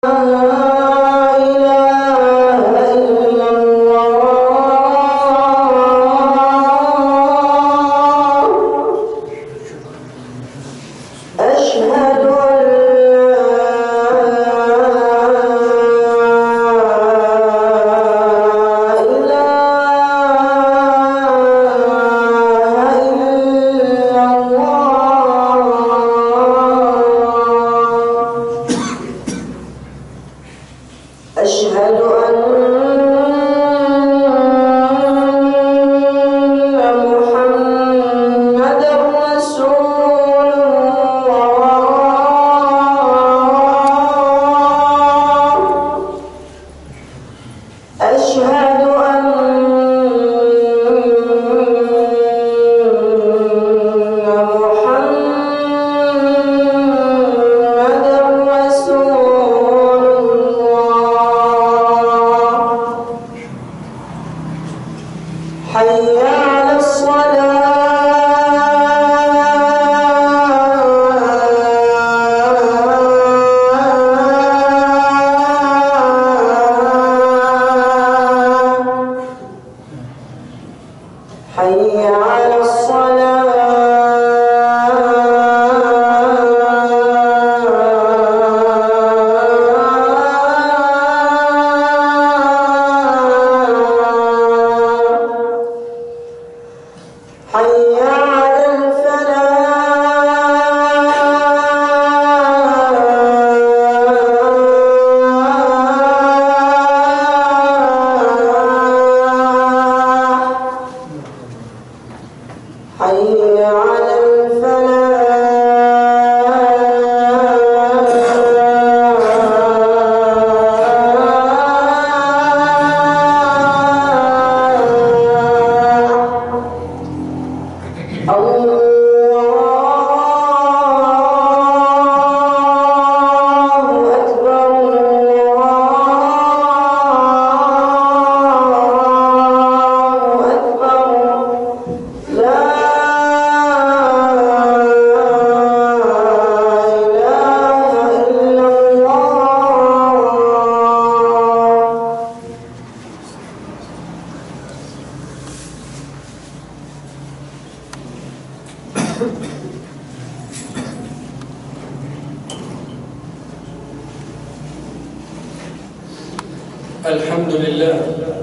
الحمد لله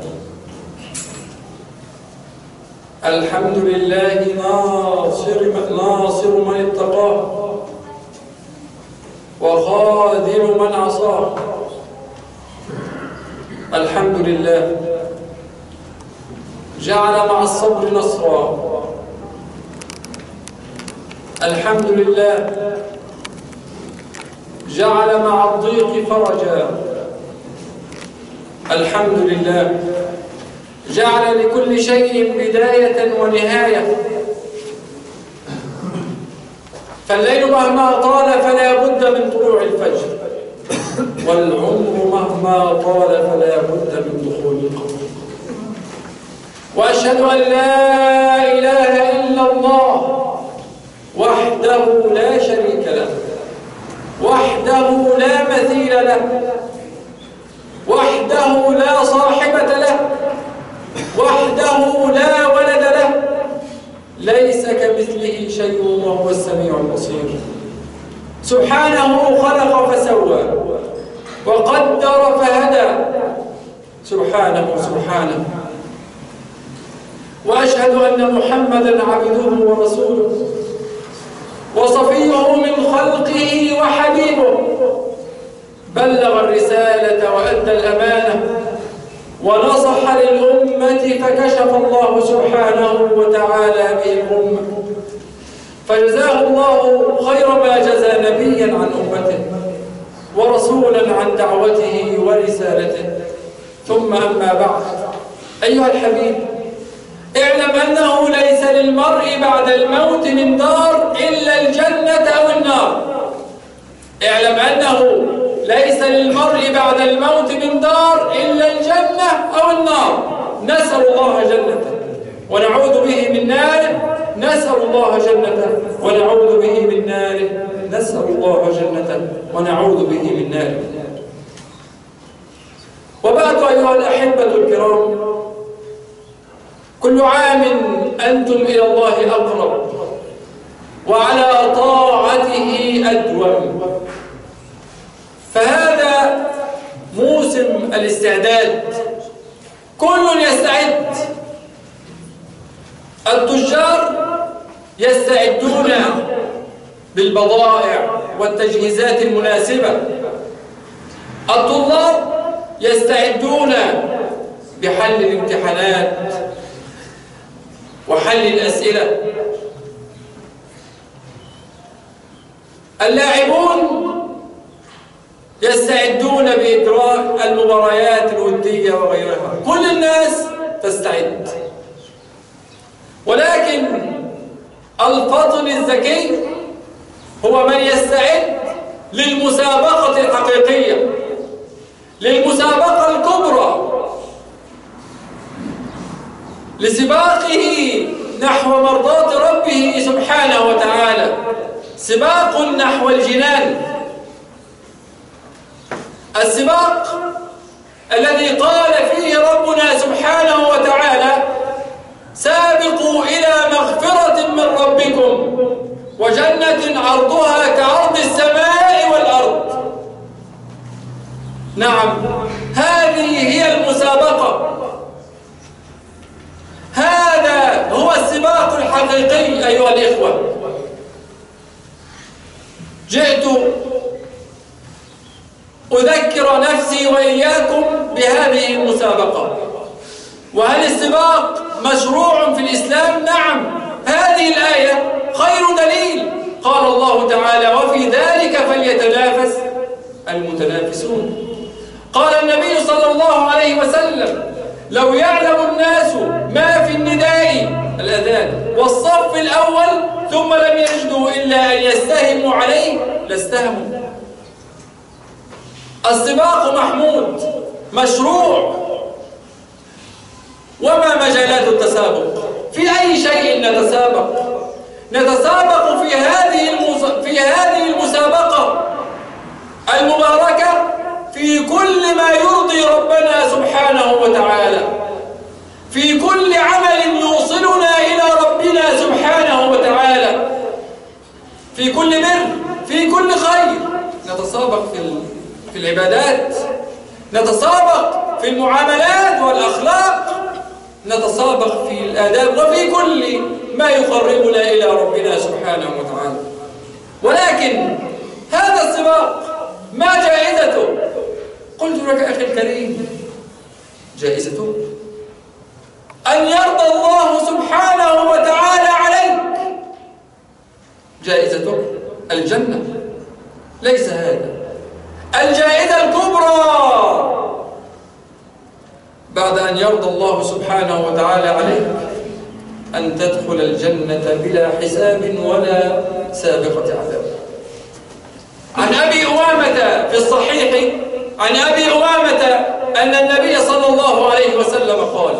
الحمد لله ناصر من اتقاه وخاذل من عصاه. الحمد لله جعل مع الصبر نصرا. الحمد لله جعل مع الضيق فرجا. الحمد لله جعل لكل شيء بداية ونهاية. فالليل مهما طال فلا بد من طلوع الفجر، والعمر مهما طال فلا بد من دخول القبر. وأشهد أن لا إله إلا الله وحده لا شريك له، وحده لا مثيل له، وحده لا صاحبة له، وحده لا ولد له، ليس كمثله شيء وهو السميع البصير. سبحانه خلق فسوى وقدر فهدى. سبحانه. وأشهد أن محمدًا عبده ورسوله وصفيه من خلقه وحبيبه، بلغ الرسالة وأدى الأمانة ونصح للأمة، فكشف الله سبحانه وتعالى به الأمة، فجزاه الله خير ما جزى نبيا عن أمته ورسولا عن دعوته ورسالته. ثم أما بعد، أيها الحبيب، اعلم أنه ليس للمرء بعد الموت من دار إلا الجنة أو النار. اعلم أنه ليس للمرء بعد الموت من دار إلا الجنة أو النار. نسأل الله جنته ونعوذ به من ناره. نسأل الله جنته ونعوذ به من ناره. نسأل الله جنته ونعوذ به من ناره. الأحبة الكرام، كل عام أنتم إلى الله أقرب وعلى طاعته أدوم، فهذا موسم الاستعداد، كل يستعد. التجار يستعدون بالبضائع والتجهيزات المناسبة، الطلاب يستعدون بحل الامتحانات وحل الأسئلة، اللاعبون يستعدون بإجراء المباريات الودية وغيرها، كل الناس تستعد. ولكن الفطن الذكي هو من يستعد للمسابقة الحقيقية، للمسابقة الكبرى، لسباقه نحو مرضاة ربه سبحانه وتعالى، سباق نحو الجنان، السباق الذي قال فيه ربنا سبحانه وتعالى: سابقوا إلى مغفرة من ربكم وجنة عرضها كعرض السماء والأرض. نعم، هذه هي المسابقة، هذا هو السباق الحقيقي أيها الإخوة. جئت أذكر نفسي وإياكم بهذه المسابقة. وهل السباق مشروع في الإسلام؟ نعم، هذه الآية خير دليل. قال الله تعالى: وفي ذلك فليتنافس المتنافسون. قال النبي صلى الله عليه وسلم: لو يعلم الناس ما في النداء الأذان والصف الأول ثم لم يجدوا إلا أن يستهموا عليه لاستهموا. السباق محمود مشروع. وما مجالات التسابق؟ في أي شيء نتسابق؟ نتسابق في هذه المسابقة المباركة في كل ما يرضي ربنا سبحانه وتعالى، في كل عمل يوصلنا إلى ربنا سبحانه وتعالى، في كل بر، في كل خير. نتسابق في العبادات، نتسابق في المعاملات والأخلاق، نتسابق في الآداب، وفي كل ما يقربنا إلى ربنا سبحانه وتعالى. ولكن هذا السباق ما جائزته؟ قلت لك أخي الكريم، جائزته أن يرضى الله سبحانه وتعالى عليك، جائزته الجنة. ليس هذا الجائزة الكبرى. بعد أن يرضى الله سبحانه وتعالى عليك أن تدخل الجنة بلا حساب ولا سابقة عذاب. عن أبي أمامة في الصحيح عن أبي أمامة أن النبي صلى الله عليه وسلم قال: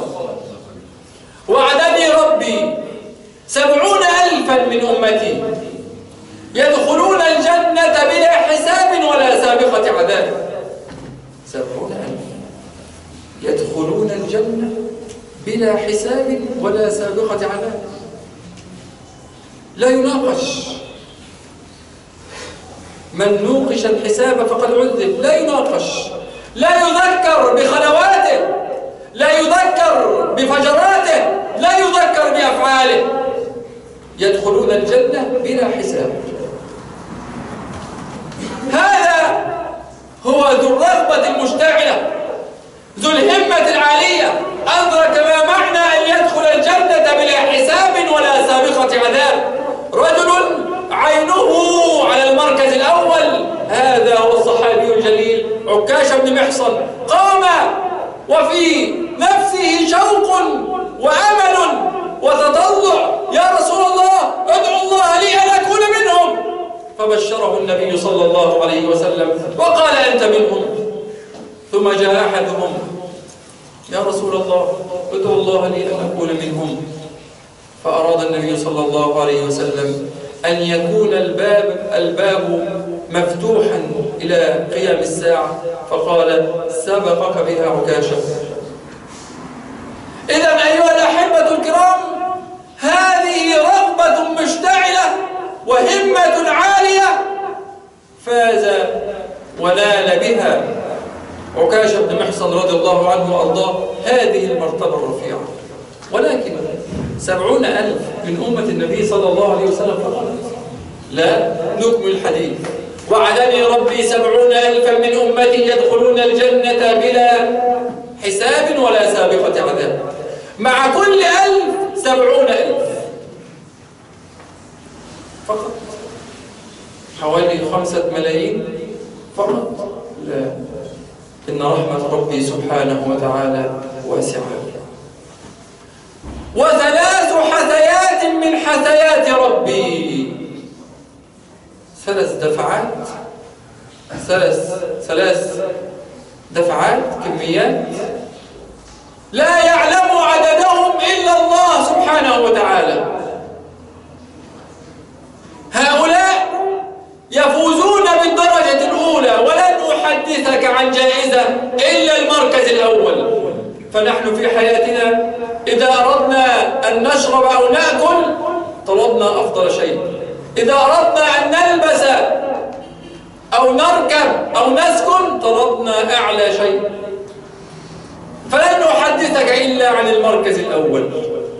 وعدني ربي 70,000 من أمتي يدخلون الجنة بلا حساب ولا سابقة عذاب. 70,000 يدخلون الجنة بلا حساب ولا سابقة عذاب. لا يناقش، من نوقش الحساب فقد عذب. لا يناقش، لا يذكر بخلواته، لا يذكر بفجراته، لا يذكر بأفعاله. يدخلون الجنة بلا حساب. هذا هو ذو الرغبة المشتعلة، ذو الهمة العالية، أدرك ما معنى أن يدخل الجنة بلا حساب ولا سابقة عذاب. رجل عينه على المركز الأول، هذا هو الصحابي الجليل عكاشة بن محصن. قام وفي نفسه شوق وأمل وتطلع: يا رسول الله، ادعو الله لي أن أكون منهم. فبشره النبي صلى الله عليه وسلم وقال: أنت منهم. ثم جاء أحدهم: يا رسول الله، ادعو الله لي أن أكون منهم. فأراد النبي صلى الله عليه وسلم أن يكون الباب مفتوحا إلى قيام الساعة، فقال: سبقك بها عكاشة. إذن أيها الأحبة الكرام، هذه رغبة مشتعلة وهمة عالية فاز ونال بها عكاشة بن محصن رضي الله عنه وأرضاه هذه المرتبة الرفيعة. ولكن 70,000 من أمة النبي صلى الله عليه وسلم فقط؟ لا، نكمل الحديث. وعدني ربي 70,000 من أمتي يدخلون الجنة بلا حساب ولا سابقة عذاب. مع كل 1000 70,000 فقط. حوالي 5 ملايين فقط؟ لا، إن رحمة ربي سبحانه وتعالى واسعة. وثلاث حثيات من حثيات ربي، 3 دفعات، 3 دفعات، كميات لا يعلم عددهم إلا الله سبحانه وتعالى. هؤلاء يفوزون بالدرجة الأولى، ولن أحدثك عن جائزة إلا المركز الأول. فنحن في حياتنا إذا أردنا أن نشرب أو نأكل طلبنا أفضل شيء، إذا أردنا أن نلبس أو نركب أو نسكن طلبنا أعلى شيء. فلن أحدثك إلا عن المركز الأول.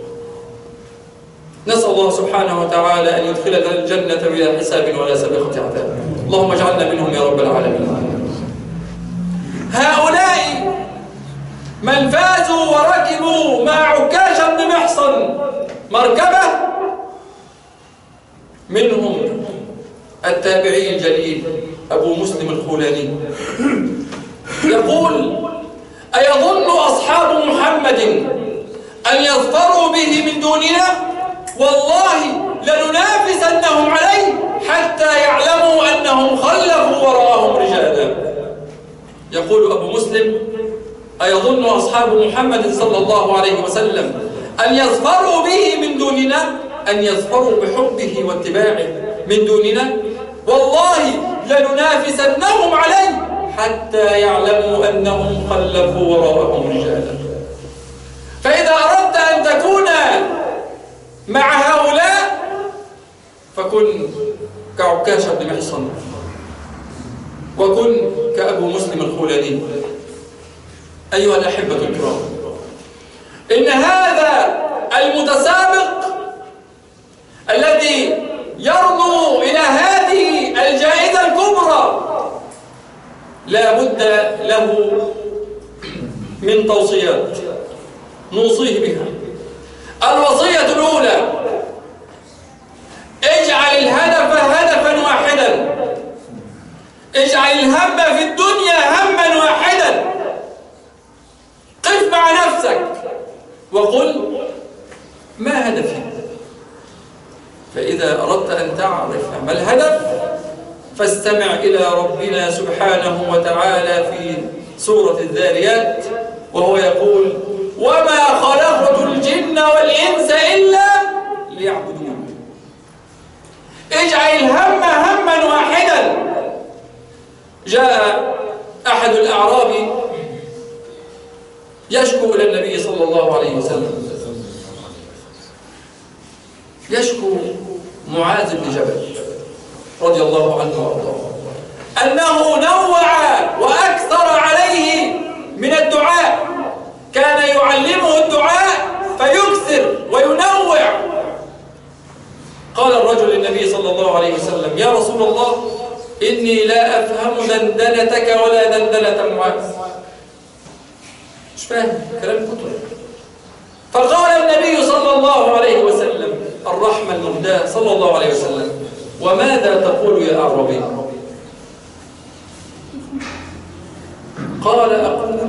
نسأل الله سبحانه وتعالى أن يدخلنا الجنة بلا حساب ولا سابقة عذاب. اللهم اجعلنا منهم يا رب العالمين. هؤلاء من فازوا وركبوا مع عكاشة بن محصن مركبة، منهم التابعي الجليل أبو مسلم الخولاني يقول: أيظن أصحاب محمد أن يظفروا به من دوننا؟ والله لننافسنهم عليه حتى يعلموا أنهم خلفوا وراءهم رجالا. يقول أبو مسلم: أيظن أصحاب محمد صلى الله عليه وسلم أن يظفروا به من دوننا، أن يظفروا بحبه واتباعه من دوننا؟ والله لننافسنهم عليه حتى يعلموا أنهم خلفوا وراءهم رجالا. فإذا أردت أن تكون مع هؤلاء فكن كعكاشة بن محصن، وكن كأبو مسلم الخولاني. أيها الأحبة الكرام، إن هذا المتسابق الذي يرنو إلى هذه الجائزة الكبرى لا بد له من توصيات نوصيه بها. الوصية الأولى: اجعل الهدف هدفا واحدا، اجعل الهم في الدنيا هما واحدا. قف مع نفسك وقل: ما هدفي؟ فإذا أردت أن تعرف ما الهدف فاستمع إلى ربنا سبحانه وتعالى في سورة الذاريات وهو يقول: وما خلقت الجن والإنس إلا ليعبدون. اجعل الهم هما واحدا. جاء أحد الأعراب يشكو إلى النبي صلى الله عليه وسلم، يشكو معاذ بن جبل رضي الله عنه وارضاه أنه نوع وأكثر عليه من الدعاء، كان يعلمه الدعاء فيكثر وينوع. قال الرجل للنبي صلى الله عليه وسلم: يا رسول الله، إني لا أفهم دندنتك ولا دندنة معاذ. مش فاهم كلام كتب. فقال النبي صلى الله عليه وسلم الرحمة المهداة صلى الله عليه وسلم: وماذا تقول يا أعرابي؟ قال: أقول: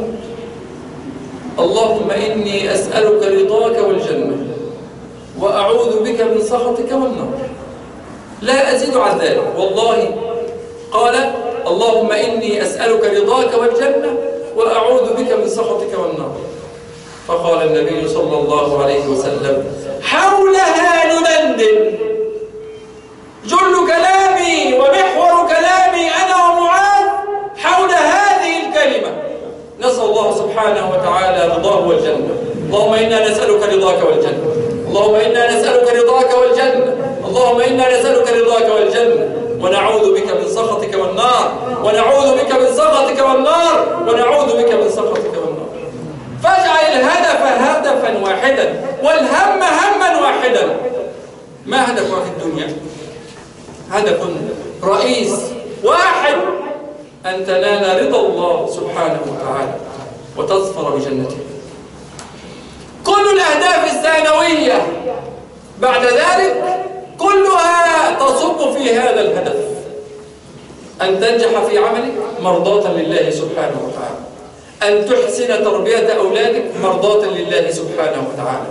اللهم إني أسألك رضاك والجنة وأعوذ بك من سخطك والنار. لا أزيد عن ذلك والله. قال: اللهم إني أسألك رضاك والجنة وأعوذ بك من سخطك والنار. فقال النبي صلى الله عليه وسلم: حولها ندندن. جل كلامي ومحور كلامي أنا ومعاذ حول هذه الكلمة. نسأل الله سبحانه وتعالى رضاه والجنة. اللهم إنا نسألك رضاك والجنة، اللهم إنا نسألك رضاك والجنة، اللهم إنا نسألك رضاك والجنة، ونعوذ بك من سخطك والنار، ونعوذ بك من سخطك والنار، ونعوذ بك من سخطك والنار. فاجعل الهدف هدفا واحدا والهم هما واحدا. ما هدفك في الدنيا؟ هدف رئيس واحد، أن تنال رضا الله سبحانه وتعالى وتظفر بجنته. كل الأهداف الثانوية بعد ذلك كلها تصب في هذا الهدف، أن تنجح في عملك مرضاة لله سبحانه وتعالى، أن تحسن تربية أولادك مرضاة لله سبحانه وتعالى،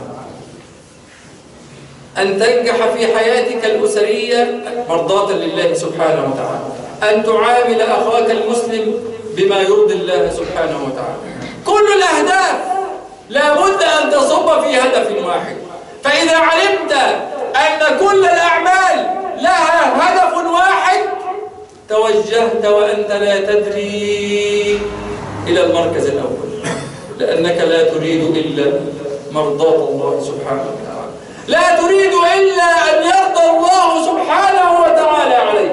أن تنجح في حياتك الأسرية مرضاة لله سبحانه وتعالى، أن تعامل أخاك المسلم بما يرضي الله سبحانه وتعالى. كل الأهداف لا بد أن تصب في هدف واحد. فإذا علمت أن كل الأعمال لها هدف واحد توجهت وأنت لا تدري إلى المركز الأول، لأنك لا تريد إلا مرضاة الله سبحانه وتعالى، لا تريد إلا أن يرضى الله سبحانه وتعالى عليك.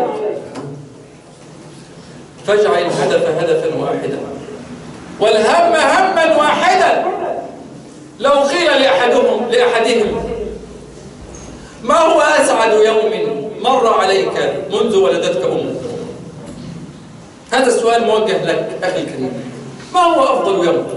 فاجعل الهدف هدفا واحدا والهم هما واحدا. لو قيل لأحدهم ما هو أسعد يوم مر عليك منذ ولدتك أمك؟ هذا السؤال موجه لك أخي الكريم. ما هو أفضل يوم؟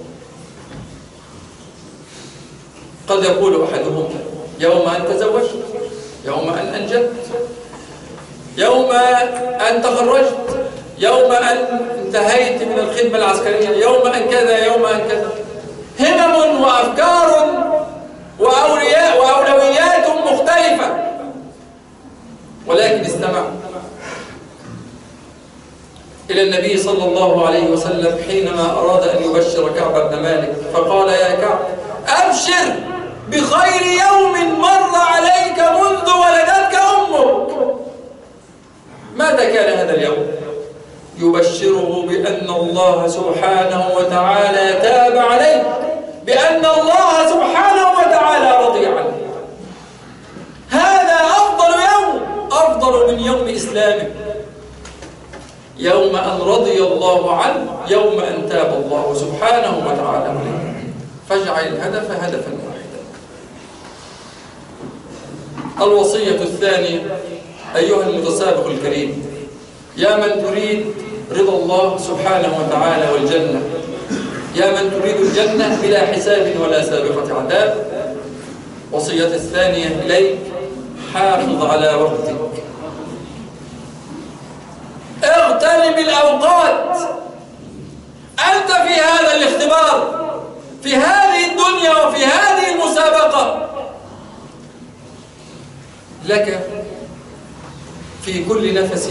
قد يقول أحدهم يوم أن تزوجت، يوم أن أنجبت، يوم أن تخرجت، يوم أن انتهيت من الخدمة العسكرية، يوم أن كذا، يوم أن كذا. همم وأفكار وأولويات مختلفة. ولكن استمع إلى النبي صلى الله عليه وسلم حينما أراد أن يبشر كعب بن مالك، فقال يا كعب أبشر بخير يوم مر عليك منذ ولدتك أمك. ماذا كان هذا اليوم؟ يبشره بأن الله سبحانه وتعالى تاب عليه، بأن الله سبحانه وتعالى رضي عنه. هذا أفضل يوم، أفضل من يوم إسلامه، يوم أن رضي الله عنه، يوم أن تاب الله سبحانه وتعالى عليه. فاجعل الهدف هدفا واحدا. الوصية الثانية أيها المتسابق الكريم، يا من تريد رضا الله سبحانه وتعالى والجنة، يا من تريد الجنة بلا حساب ولا سابقة عذاب، وصية الثانية إليك حافظ على وقتك. اغتنم الأوقات. أنت في هذا الاختبار، في هذه الدنيا وفي هذه المسابقة، لك في كل نفس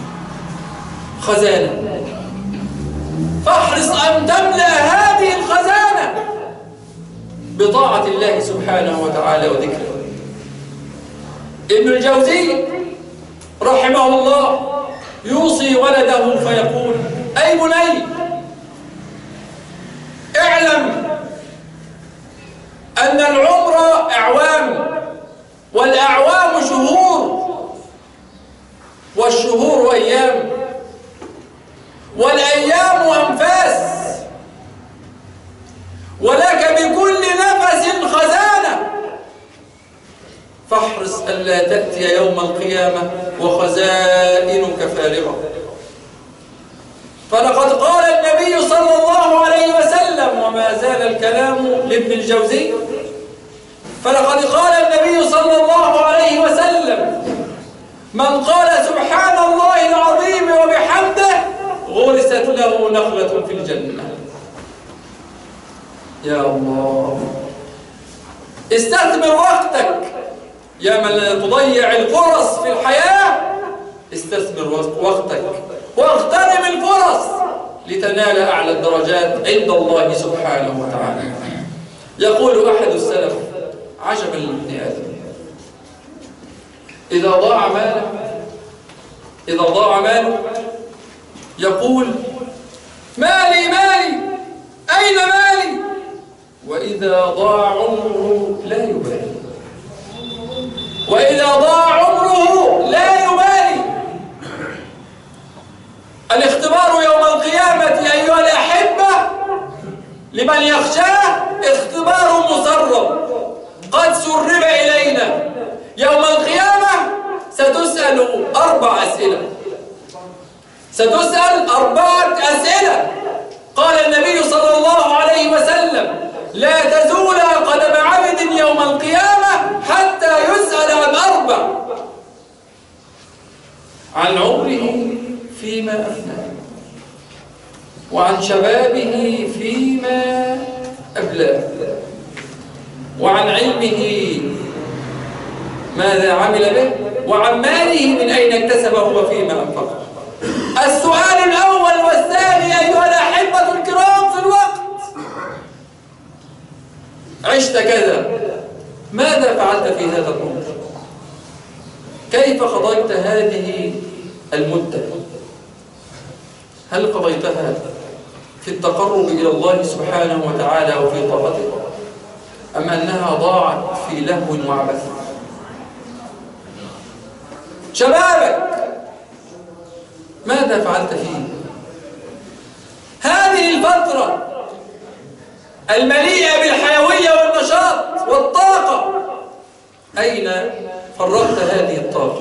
خزانة، فاحرص أن تملأ هذه الخزانة بطاعة الله سبحانه وتعالى وذكره. ابن الجوزي رحمه الله يوصي ولده فيقول أي بني اعلم أن العمر أعوام، والأعوام شهور، والشهور أيام، والأيام أنفاس، ولك بكل نفس خزانة، فاحرص ألا تأتي يوم القيامة وخزائنك فارغة. فلقد قال النبي صلى الله عليه وسلم، وما زال الكلام لابن الجوزي، فلقد قال النبي صلى الله عليه وسلم من قال سبحان الله العظيم وبحمده غرست له نخلة في الجنة. يا الله، استثمر وقتك يا من لا تضيع الفرص في الحياة. استثمر وقتك واغتنم الفرص لتنال أعلى الدرجات عند الله سبحانه وتعالى. يقول أحد السلف عجبا لابن آدم، إذا ضاع ماله يقول مالي مالي أين مالي، وإذا وإذا ضاع عمره لا يبالي، وإذا ضاع عمره لا يبالي. الاختبار يوم القيامة أيها الأحبة لمن يخشاه اختبار مسرب قد سرب إلينا. يوم القيامة ستسأل 4 أسئلة، ستسأل 4 أسئلة. قال النبي صلى الله عليه وسلم: لا تزول قدم عبد يوم القيامة حتى يسأل عن 4: عن عمره فيما أفناه، وعن شبابه فيما أبلاه، وعن علمه ماذا عمل به، وعن ماله من أين اكتسبه وفيما أنفقه. السؤال الأول والثاني أيها الأحبة الكرام في الوقت: عشت كذا، ماذا فعلت في هذا العمر؟ كيف قضيت هذه المدة؟ هل قضيتها في التقرب إلى الله سبحانه وتعالى وفي طاعته، أم أنها ضاعت في لهو وعبث؟ شبابك ماذا فعلت فيه؟ هذه الفترة المليئة بالحيوية والنشاط والطاقة، أين فرغت هذه الطاقة؟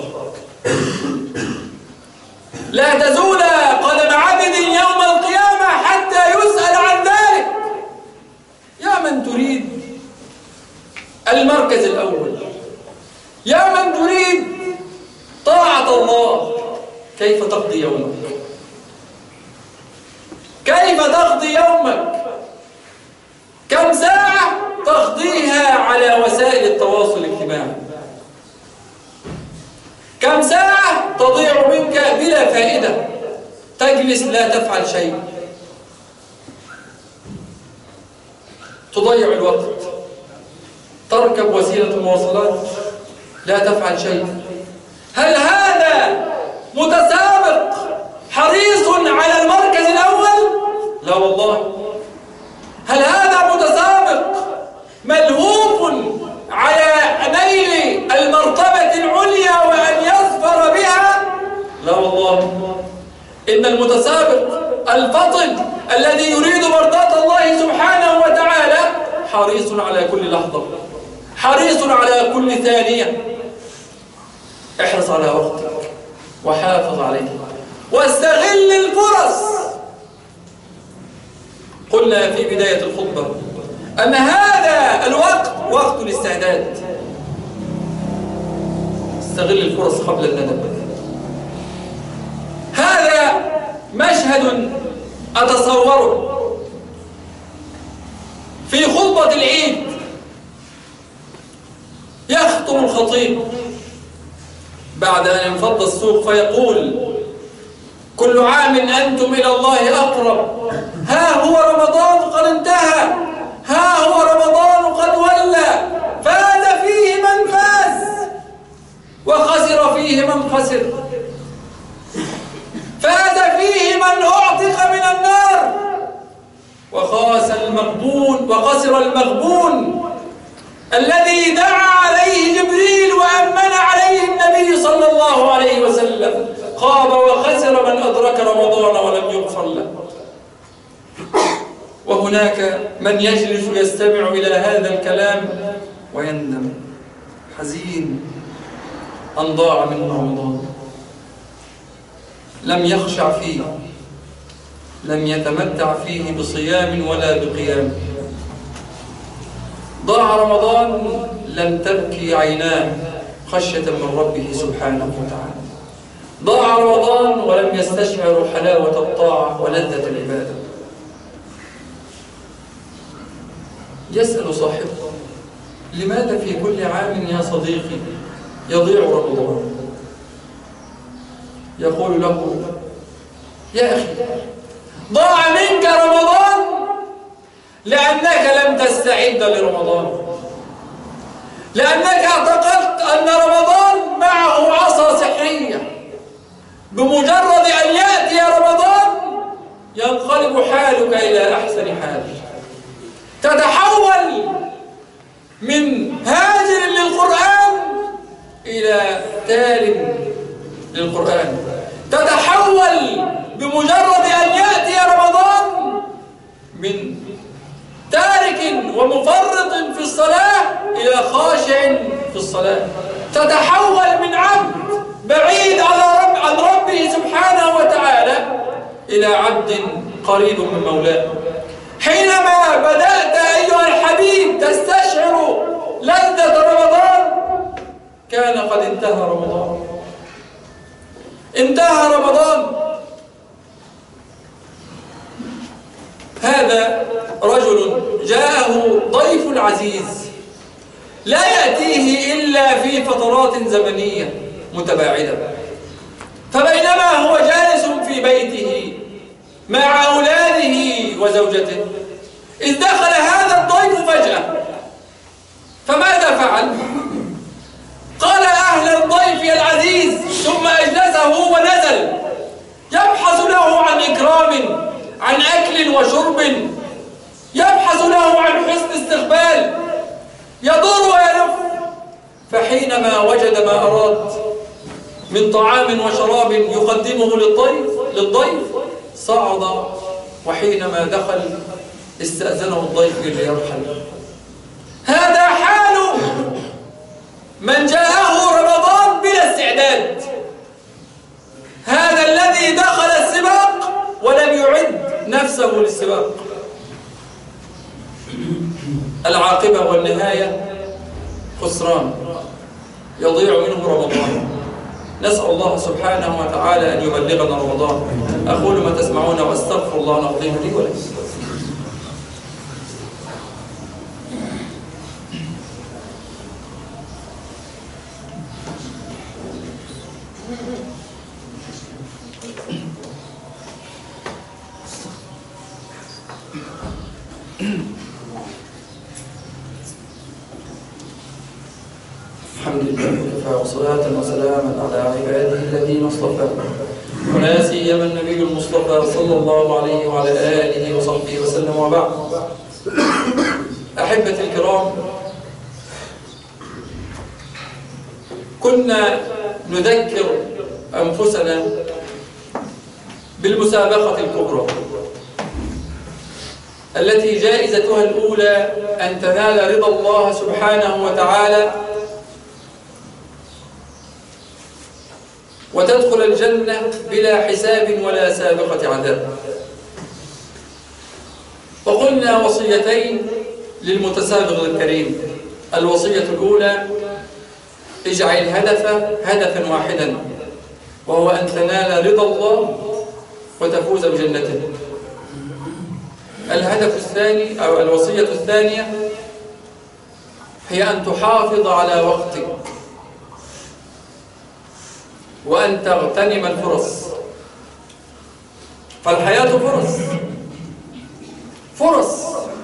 لا تزول قدم عبد يوم القيامة حتى يسأل عن ذلك. يا من تريد المركز الأول، يا من تريد طاعة الله، كيف تقضي يومك؟ كيف تقضي يومك؟ كم ساعة تقضيها على وسائل التواصل الاجتماعي؟ كم ساعة تضيع منك بلا فائدة؟ تجلس لا تفعل شيء، تضيع الوقت، تركب وسيلة المواصلات لا تفعل شيء. هل هذا متسابق حريص على المركز الأول؟ لا والله. هل هذا متسابق ملهوف على نيل المرتبة العليا وأن يظفر بها؟ لا والله. إن المتسابق الفطن الذي يريد مرضاة الله سبحانه وتعالى حريص على كل لحظة، حريص على كل ثانية. احرص على وقتك وحافظ عليه واستغل الفرص. قلنا في بداية الخطبة أن هذا الوقت وقت الاستعداد. استغل الفرص قبل الندم. هذا مشهد أتصوره في خطبة العيد. يخطب الخطيب بعد أن انفض السوق فيقول: كل عام أنتم إلى الله أقرب، ها هو رمضان قد انتهى، ها هو رمضان قد ولى، فاز فيه من فاز وخسر فيه من خسر، فاز فيه من أعتق من النار وخسر المغبون الذي دعا عليه جبريل وأمن عليه النبي صلى الله عليه وسلم. خاب وخسر من أدرك رمضان ولم يغفر له. وهناك من يجلس يستمع إلى هذا الكلام ويندم حزين أن ضاع منه رمضان، لم يخشع فيه، لم يتمتع فيه بصيام ولا بقيام. ضاع رمضان لم تبكي عيناه خشية من ربه سبحانه وتعالى. ضاع رمضان ولم يستشعر حلاوة الطاعة ولذة العبادة. يسأل صاحبه: لماذا في كل عام يا صديقي يضيع رمضان؟ يقول له: يا أخي، ضاع منك رمضان لأنك لم تستعد لرمضان، لأنك اعتقدت أن رمضان معه عصا سحرية، بمجرد أن يأتي رمضان ينقلب حالك إلى أحسن حال، تتحول للقرآن تتحول بمجرد أن يأتي رمضان من تارك ومفرط في الصلاة إلى خاشع في الصلاة، تتحول من عبد بعيد عن ربه سبحانه وتعالى إلى عبد قريب من مولاه. حينما بدأت أيها الحبيب تستشعر لذة رمضان كان قد انتهى رمضان. انتهى رمضان. هذا رجل جاءه ضيف العزيز لا يأتيه إلا في فترات زمنية متباعدة، فبينما هو جالس في بيته مع أولاده وزوجته إذ دخل هذا الضيف فجأة. فماذا فعل؟ قال أهلا الضيف العزيز، ثم أجلسه ونزل يبحث له عن إكرام، عن أكل وشرب، يبحث له عن حسن استقبال، يدور ويلف. فحينما وجد ما أراد من طعام وشراب يقدمه للضيف صعد، وحينما دخل استأذنه الضيف ليرحل. هذا حال من جاءه رمضان بلا استعداد، هذا الذي دخل السباق ولم يعد نفسه للسباق. العاقبة والنهاية خسران، يضيع منه رمضان. نسأل الله سبحانه وتعالى أن يبلغنا رمضان. أقول ما تسمعون وأستغفر الله العظيم لي ولكم. الحمد لله وكفى وصلاة وسلاما على عباده الذين اصطفى، ولا سيما النبي المصطفى صلى الله عليه وعلى آله وصحبه وسلم، وبعد. أحبتي الكرام، كنا نذكر أنفسنا بالمسابقة الكبرى التي جائزتها الأولى أن تنال رضا الله سبحانه وتعالى وتدخل الجنة بلا حساب ولا سابقة عذاب. وقلنا وصيتين للمتسابق الكريم. الوصية الأولى: اجعل هدفا واحدا، وهو أن تنال رضا الله وتفوز بجنته. الهدف الثاني أو الوصية الثانية هي أن تحافظ على وقتك وأن تغتنم الفرص، فالحياة فرص.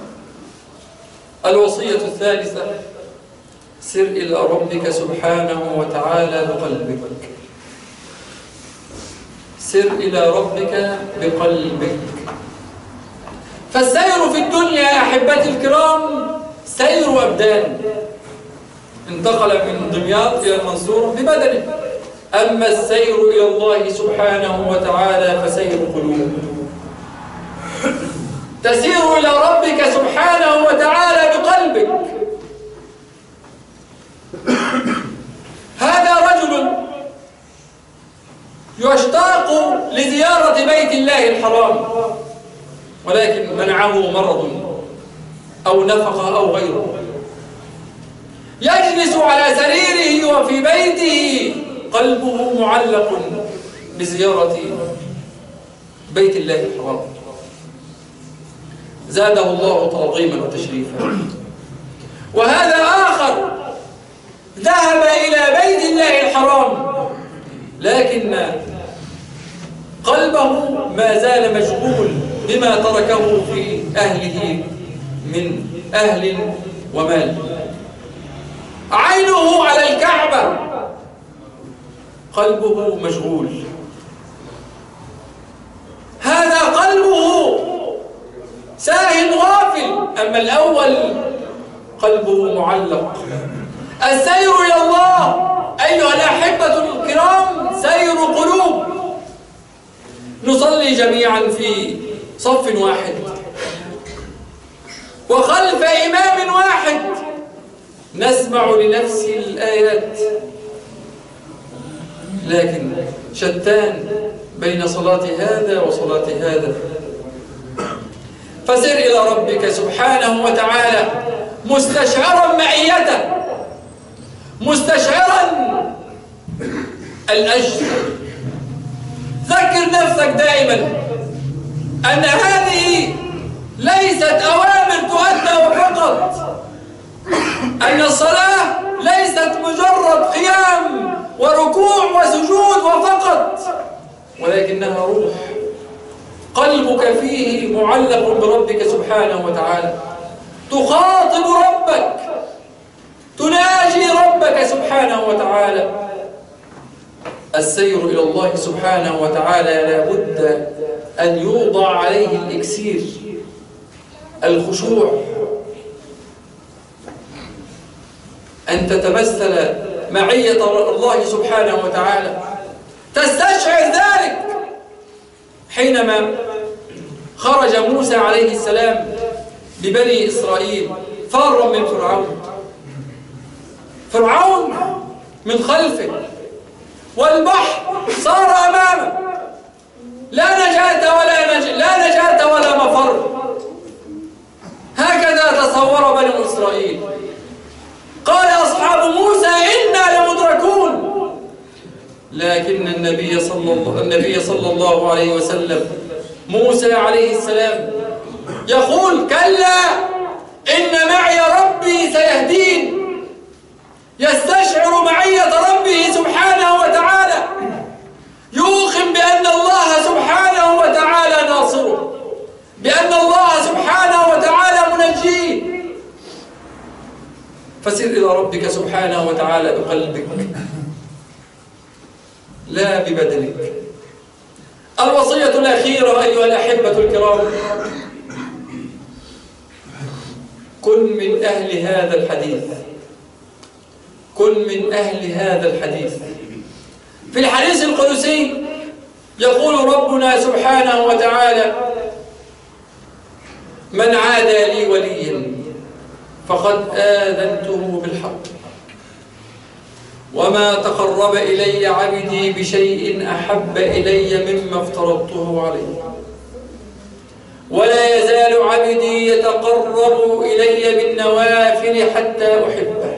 الوصية الثالثة: سر إلى ربك سبحانه وتعالى بقلبك. سر إلى ربك بقلبك. فالسير في الدنيا يا أحبتي الكرام سير أبدان، انتقل من دمياط إلى المنصورة ببدنه. أما السير إلى الله سبحانه وتعالى فسير قلوب. تسير إلى ربك سبحانه وتعالى بقلبك. هذا رجل يشتاق لزيارة بيت الله الحرام، ولكن منعه مرض أو نفقة أو غيره. يجلس على سريره وفي بيته قلبه معلق بزيارة بيت الله الحرام. زاده الله تعظيما وتشريفا. وهذا آخر ذهب إلى بيت الله الحرام، لكن قلبه ما زال مشغول بما تركه في أهله من أهل ومال. عينه على الكعبة، قلبه مشغول. هذا قلبه ساهٍ غافل. أما الأول قلبه معلق. السير إلى الله أيها الأحبة الكرام سير قلوب. نصلي جميعا في صف واحد وخلف إمام واحد، نسمع لنفس الآيات، لكن شتان بين صلاة هذا وصلاة هذا. فسر إلى ربك سبحانه وتعالى مستشعرا معيته، مستشعرا الأجر. ذكر نفسك دائما أن هذه ليست أوامر تؤدى فقط، أن الصلاة ليست مجرد قيام وركوع وسجود وفقط، ولكنها روح، قلبك فيه معلق بربك سبحانه وتعالى، تخاطب ربك، تناجي ربك سبحانه وتعالى. السير إلى الله سبحانه وتعالى لا بد أن يوضع عليه الإكسير، الخشوع، أن تتمثل معية الله سبحانه وتعالى، تستشعر ذلك حينما خرج موسى عليه السلام ببني إسرائيل فارا من فرعون من خلفه، والبحر صار أمامه، لا نجاة ولا مفر. هكذا تصور بنو إسرائيل. قال أصحاب موسى إنا لمدركون، لكن النبي صلى الله عليه وسلم موسى عليه السلام يقول كلا إن معي ربي سيهدين، يستشعر معية ربه سبحانه وتعالى، يوقن بأن الله سبحانه وتعالى ناصره، بأن الله سبحانه وتعالى منجيه. فسر إلى ربك سبحانه وتعالى بقلبك لا ببدنك. الوصية الأخيرة أيها الأحبة الكرام، كن من أهل هذا الحديث، كن من أهل هذا الحديث. في الحديث القدسي يقول ربنا سبحانه وتعالى من عادى لي وليا فقد آذنته بالحق، وما تقرب إلي عبدي بشيء أحب إلي مما افترضته عليه، ولا يزال عبدي يتقرب إلي بالنوافل حتى أحبه،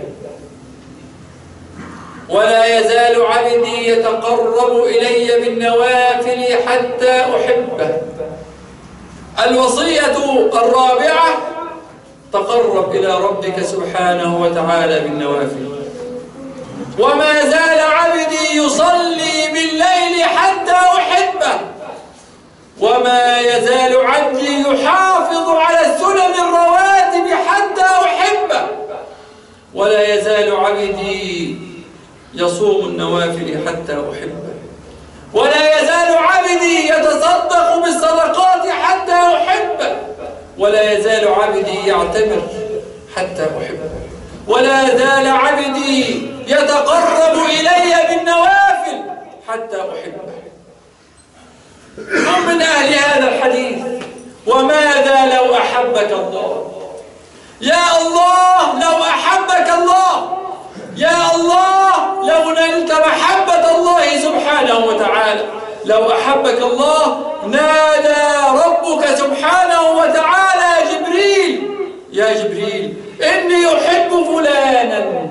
ولا يزال عبدي يتقرب إلي بالنوافل حتى أحبه. الوصية الرابعة تقرب إلى ربك سبحانه وتعالى بالنوافل. وما زال عبدي يصلي بالليل حتى أحبه، وما يزال عبدي يحافظ على السنن الرواتب حتى أحبه، ولا يزال عبدي يصوم النوافل حتى أحبه، ولا يزال عبدي يتصدق بالصدقات حتى أحبه، ولا يزال عبدي يعتمر حتى أحبه، ولا يزال عبدي يتقرب إلي بالنوافل حتى أحبه. كن من أهل هذا الحديث. وماذا لو أحبك الله؟ يا الله لو أحبك الله، يا الله لو نلت محبة الله سبحانه وتعالى. لو أحبك الله نادى ربك سبحانه وتعالى جبريل يا جبريل إني أحب فلانا.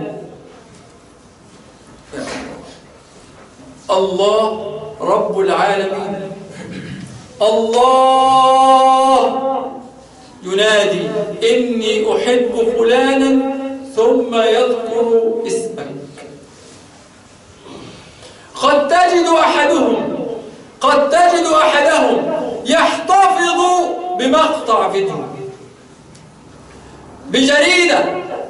الله رب العالمين، الله ينادي إني أحب فلانا ثم يذكر اسمك. قد تجد أحدهم يحتفظ بمقطع فيديو، بجريدة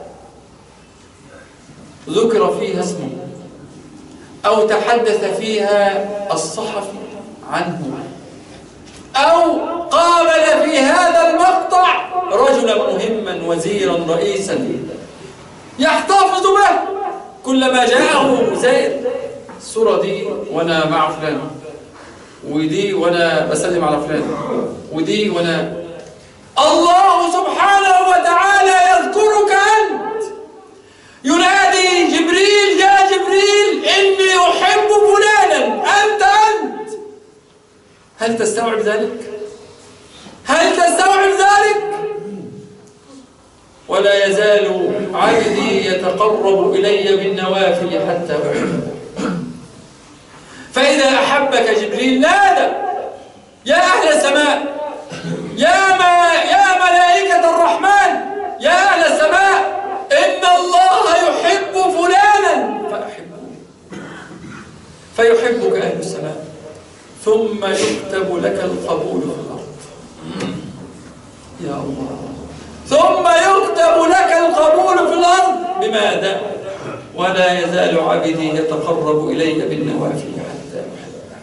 ذكر فيها اسمه أو تحدث فيها الصحفي عنه، أو قابل في هذا المقطع رجلا مهما وزيرا رئيسا، يحتفظ به كلما جاءه زائر الصورة دي وأنا مع فلان، ودي وأنا بسلم على فلان، ودي وأنا. الله سبحانه وتعالى يذكرك أنت، ينادي جبريل: يا جبريل إني أحب فلانا، أنت. هل تستوعب ذلك؟ هل تستوعب ذلك؟ ولا يزال عبدي يتقرب إلي بالنوافل حتى أحبه. فإذا أحبك جبريل نادى: يا أهل السماء، يا ملائكة الرحمن، يا أهل السماء، إن الله يحب فلانا فأحبه. فيحبك أهل السماء، ثم يكتب لك القبول في الأرض. يا الله، ثم يكتب لك القبول في الأرض. بماذا؟ ولا يزال عبدي يتقرب إلي بالنوافل حتى أحبه.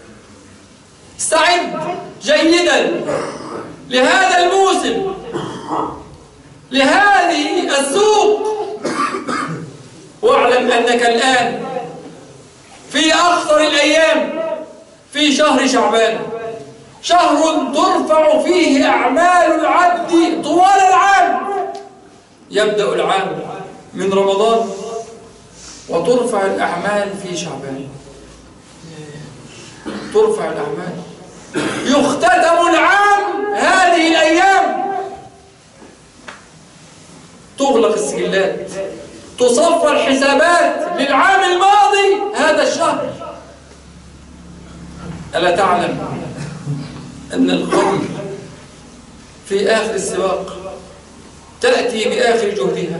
استعد جيدا لهذا الموسم، لهذه السوق، واعلم أنك الآن في أخطر الأيام، في شهر شعبان، شهر ترفع فيه أعمال العبد طوال العام. يبدأ العام من رمضان وترفع الأعمال في شعبان، ترفع الأعمال. يختتم العام هذه الأيام، تغلق السجلات، تصفى الحسابات للعام الماضي هذا الشهر. ألا تعلم أن الخيل في آخر السباق تأتي بآخر جهدها؟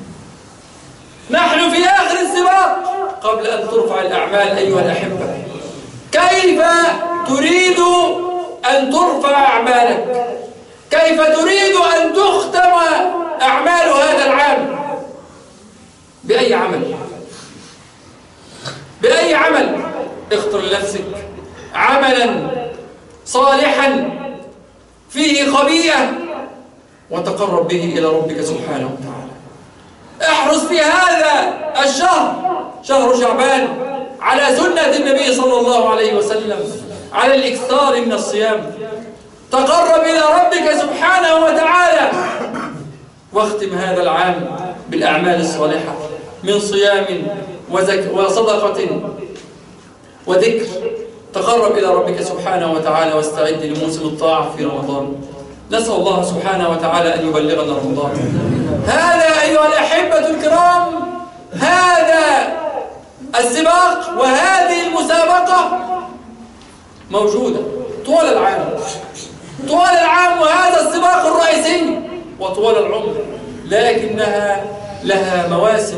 نحن في آخر السباق قبل أن ترفع الأعمال. أيها الأحبة، كيف تريد أن ترفع أعمالك؟ كيف تريد أن تختم أعمال هذا العام؟ بأي عمل؟ بأي عمل؟ اختر لنفسك عملا صالحا فيه خبيئة وتقرب به إلى ربك سبحانه وتعالى. احرص في هذا الشهر، شهر شعبان، على سنة النبي صلى الله عليه وسلم، على الإكثار من الصيام. تقرب إلى ربك سبحانه وتعالى، واختم هذا العام بالأعمال الصالحة من صيام وصدقة وذكر. تقرب إلى ربك سبحانه وتعالى واستعد لموسم الطاعة في رمضان. نسأل الله سبحانه وتعالى أن يبلغنا رمضان. هذا أيها الأحبة الكرام، هذا السباق وهذه المسابقة موجودة طوال العام، طوال العام، وهذا السباق الرئيسي وطوال العمر، لكنها لها مواسم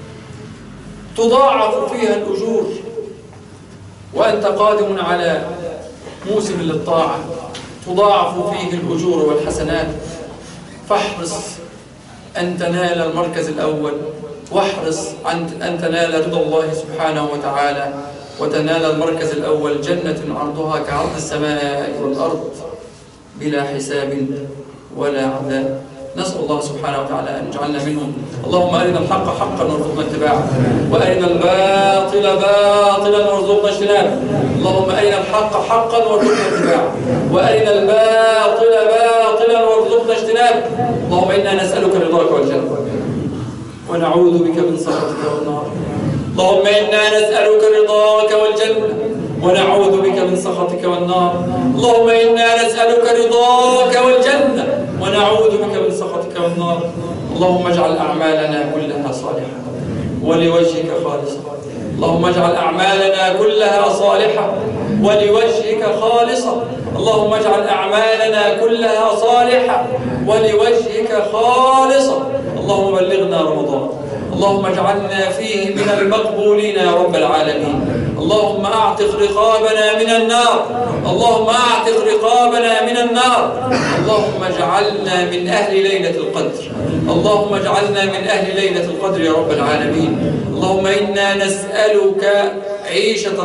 تضاعف فيها الأجور. وأنت قادم على موسم للطاعة تضاعف فيه الأجور والحسنات. فاحرص أن تنال المركز الأول، واحرص أن تنال رضا الله سبحانه وتعالى، وتنال المركز الأول جنة عرضها كعرض السماء والأرض بلا حساب ولا عذاب. نسأل الله سبحانه وتعالى أن يجعلنا منهم. اللهم أرنا الحق حقا وارزقنا اتباعه، وأرنا الباطل باطلا وارزقنا اجتنابه. اللهم أرنا الحق حقا وارزقنا اتباعه، وأرنا الباطل باطلا وارزقنا اجتنابه. اللهم إنا نسألك رضاك والجنة، ونعوذ بك من سخطك والنار. اللهم إنا نسألك رضاك والجنة، ونعوذ بك من سخطك والنار. اللهم إنا نسألك رضاك والجنة، ونعوذ بك من سخطك والنار. اللهم اجعل أعمالنا كلها صالحة ولوجهك خالصة. اللهم اجعل أعمالنا كلها صالحة ولوجهك خالصة. اللهم اجعل أعمالنا كلها صالحة ولوجهك خالصة. اللهم بلغنا رمضان، اللهم اجعلنا فيه من المقبولين يا رب العالمين. اللهم اعتق رقابنا من النار، اللهم اعتق رقابنا من النار. اللهم اجعلنا من أهل ليلة القدر، اللهم اجعلنا من أهل ليلة القدر يا رب العالمين. اللهم إنا نسألك عيشة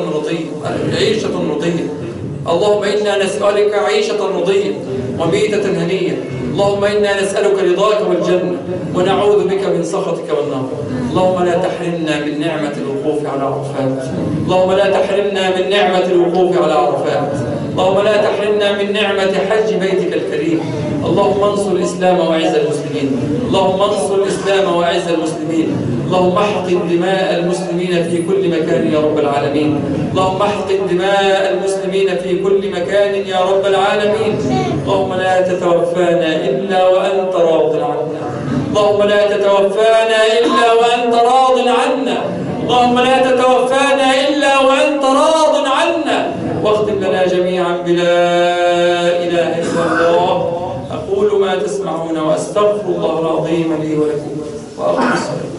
رضية، اللهم إنا نسألك عيشة رضية وميتة هنية اللهم إنا نسألك رضاك والجنة ونعوذ بك من سخطك والنار. اللهم لا تحرمنا من نعمة الوقوف على عرفات. اللهم لا تحرمنا من نعمة الوقوف على عرفات. اللهم لا تحرمنا من نعمة حج بيتك الكريم. اللهم انصر الإسلام وأعز المسلمين. اللهم انصر الإسلام وأعز المسلمين. اللهم احقن دماء المسلمين في كل مكان يا رب العالمين. اللهم احقن دماء المسلمين في كل مكان يا رب العالمين. اللهم لا تتوفانا إلا وأنت راض عنا. اللهم لا تتوفانا إلا وأنت راض عنا. اللهم لا تتوفانا إلا وأنت راض عنا. واختم لنا جميعا بلا إله إلا الله. أقول ما تسمعون وأستغفر الله العظيم لي ولكم وأقم الصلاة.